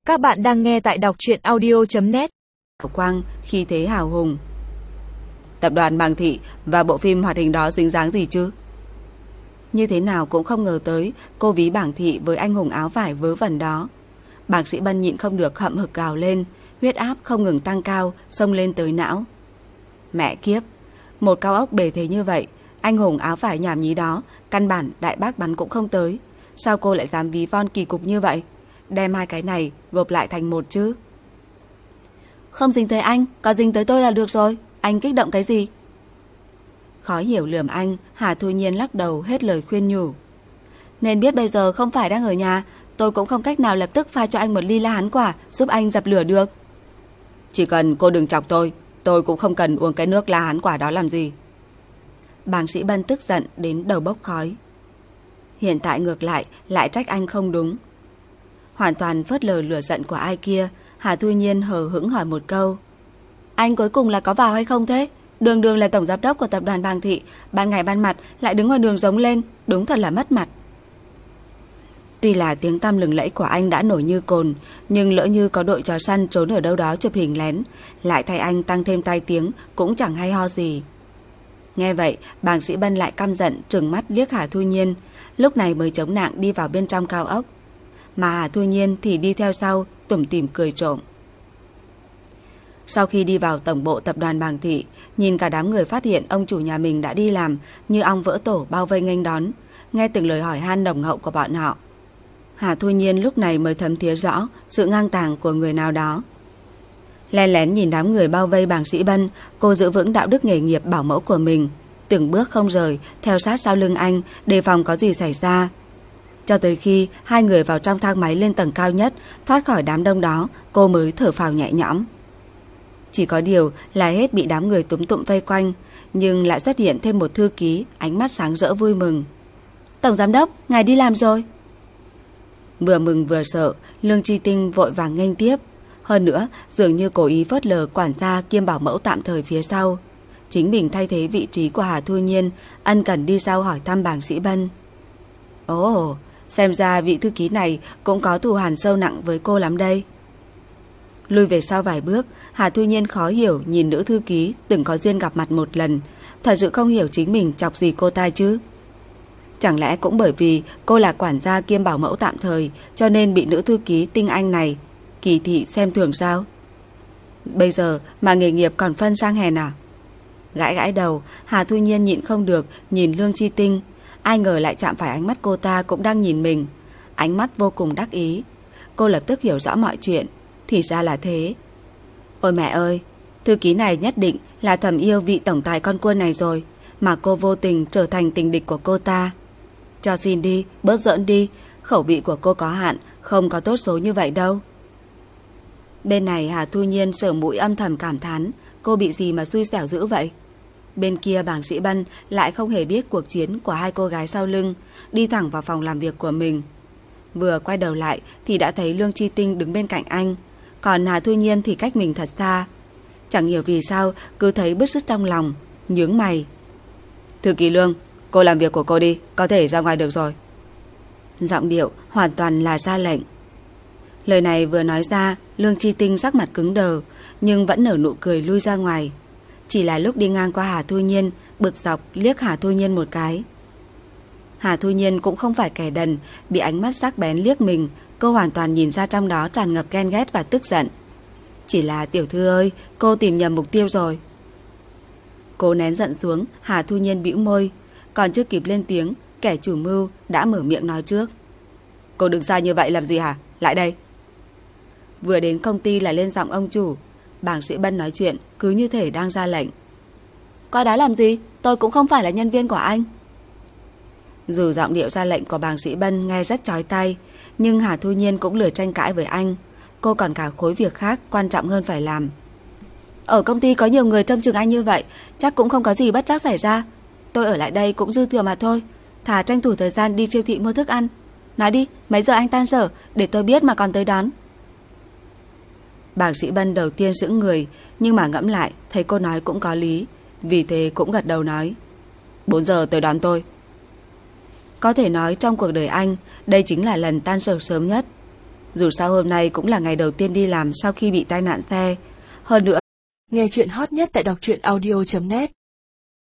Các bạn đang nghe tại đọc truyện audio.net. Quang khi thế hào hùng. Tập đoàn Bàng Thị và bộ phim hoạt hình đó dính dáng gì chứ? Như thế nào cũng không ngờ tới cô ví Bàng Thị với anh hùng áo vải vớ vẩn đó. Bác sĩ Bân nhịn không được hậm hực gào lên, huyết áp không ngừng tăng cao, xông lên tới não. Mẹ kiếp, một cao ốc bề thế như vậy, anh hùng áo vải nhảm nhí đó, căn bản đại bác bắn cũng không tới. Sao cô lại dám ví von kỳ cục như vậy? Đem hai cái này gộp lại thành một chứ. Không dính tới anh, có dính tới tôi là được rồi. Anh kích động cái gì? Khó hiểu lườm anh, Hà Thu Nhiên lắc đầu hết lời khuyên nhủ. Nên biết bây giờ không phải đang ở nhà, tôi cũng không cách nào lập tức pha cho anh một ly la hán quả giúp anh dập lửa được. Chỉ cần cô đừng chọc tôi cũng không cần uống cái nước la hán quả đó làm gì. Bác sĩ Bân tức giận đến đầu bốc khói. Hiện tại ngược lại trách anh không đúng. Hoàn toàn phớt lờ lửa giận của ai kia, Hà Thu Nhiên hờ hững hỏi một câu. Anh cuối cùng là có vào hay không thế? Đường đường là tổng giám đốc của tập đoàn Bàng Thị, ban ngày ban mặt lại đứng ngoài đường giống lên, đúng thật là mất mặt. Tuy là tiếng tăm lừng lẫy của anh đã nổi như cồn, nhưng lỡ như có đội chó săn trốn ở đâu đó chụp hình lén, lại thay anh tăng thêm tai tiếng cũng chẳng hay ho gì. Nghe vậy, bác sĩ Bân lại căm giận trừng mắt liếc Hà Thu Nhiên, lúc này mới chống nạng đi vào bên trong cao ốc. Mà Hà Thu Nhiên thì đi theo sau, tủm tỉm cười trộm. Sau khi đi vào tổng bộ tập đoàn Bàng Thị, nhìn cả đám người phát hiện ông chủ nhà mình đã đi làm, như ong vỡ tổ bao vây nghênh đón, nghe từng lời hỏi han nồng hậu của bọn họ. Hà Thu Nhiên lúc này mới thấm thía rõ sự ngang tàng của người nào đó. Len lén nhìn đám người bao vây bác sĩ Bân, cô giữ vững đạo đức nghề nghiệp bảo mẫu của mình, từng bước không rời, theo sát sau lưng anh, đề phòng có gì xảy ra. Cho tới khi hai người vào trong thang máy lên tầng cao nhất, thoát khỏi đám đông đó, cô mới thở phào nhẹ nhõm. Chỉ có điều là hết bị đám người túm tụm vây quanh, nhưng lại xuất hiện thêm một thư ký, ánh mắt sáng rỡ vui mừng. Tổng giám đốc, ngài đi làm rồi. Vừa mừng vừa sợ, Lương Chi Tinh vội vàng nghênh tiếp. Hơn nữa, dường như cố ý phớt lờ quản gia kiêm bảo mẫu tạm thời phía sau. Chính mình thay thế vị trí của Hà Thu Nhiên, ân cần đi sau hỏi thăm bác sĩ Bân. Ồ, xem ra vị thư ký này cũng có thù hằn sâu nặng với cô lắm đây. Lùi về sau vài bước, Hà Thu Nhiên khó hiểu nhìn nữ thư ký từng có duyên gặp mặt một lần, thật sự không hiểu chính mình chọc gì cô ta chứ. Chẳng lẽ cũng bởi vì cô là quản gia kiêm bảo mẫu tạm thời cho nên bị nữ thư ký tinh anh này kỳ thị xem thường sao? Bây giờ mà nghề nghiệp còn phân sang hèn à? Gãi gãi đầu, Hà Thu Nhiên nhịn không được nhìn Lương Chi Tinh. Ai ngờ lại chạm phải ánh mắt cô ta cũng đang nhìn mình, ánh mắt vô cùng đắc ý. Cô lập tức hiểu rõ mọi chuyện, thì ra là thế. Ôi mẹ ơi, thư ký này nhất định là thầm yêu vị tổng tài con cua này rồi, mà cô vô tình trở thành tình địch của cô ta. Cho xin đi, bớt giỡn đi, khẩu vị của cô có hạn, không có tốt số như vậy đâu. Bên này Hà Thu Nhiên sờ mũi âm thầm cảm thán, cô bị gì mà xui xẻo dữ vậy? Bên kia bác sĩ Bân lại không hề biết cuộc chiến của hai cô gái sau lưng, đi thẳng vào phòng làm việc của mình. Vừa quay đầu lại thì đã thấy Lương Chi Tinh đứng bên cạnh anh, còn Hà Thu Nhiên thì cách mình thật xa. Chẳng hiểu vì sao cứ thấy bứt rứt trong lòng, nhướng mày. Thư ký Lương, cô làm việc của cô đi, có thể ra ngoài được rồi. Giọng điệu hoàn toàn là ra lệnh. Lời này vừa nói ra, Lương Chi Tinh sắc mặt cứng đờ, nhưng vẫn nở nụ cười lui ra ngoài. Chỉ là lúc đi ngang qua Hà Thu Nhiên, bực dọc liếc Hà Thu Nhiên một cái. Hà Thu Nhiên cũng không phải kẻ đần, bị ánh mắt sắc bén liếc mình, cô hoàn toàn nhìn ra trong đó tràn ngập ghen ghét và tức giận. Chỉ là tiểu thư ơi, cô tìm nhầm mục tiêu rồi. Cô nén giận xuống, Hà Thu Nhiên bĩu môi, còn chưa kịp lên tiếng, kẻ chủ mưu đã mở miệng nói trước. Cô đừng sai như vậy làm gì hả? Lại đây. Vừa đến công ty là lên giọng ông chủ, bác sĩ Bân nói chuyện cứ như thể đang ra lệnh. Qua đó làm gì? Tôi cũng không phải là nhân viên của anh. Dù giọng điệu ra lệnh của bác sĩ Bân nghe rất chói tai, nhưng Hà Thu Nhiên cũng lười tranh cãi với anh. Cô còn cả khối việc khác quan trọng hơn phải làm. Ở công ty có nhiều người trông chừng anh như vậy, chắc cũng không có gì bất trắc xảy ra. Tôi ở lại đây cũng dư thừa mà thôi, thà tranh thủ thời gian đi siêu thị mua thức ăn. Nói đi, mấy giờ anh tan sở để tôi biết mà còn tới đón. Bác sĩ Bân đầu tiên sững người, nhưng mà ngẫm lại thấy cô nói cũng có lý, vì thế cũng gật đầu nói 4 giờ tới đón tôi. Có thể nói trong cuộc đời anh, đây chính là lần tan sở sớm nhất. Dù sao hôm nay cũng là ngày đầu tiên đi làm sau khi bị tai nạn xe. Hơn nữa, nghe chuyện hot nhất tại đọc truyện audio.net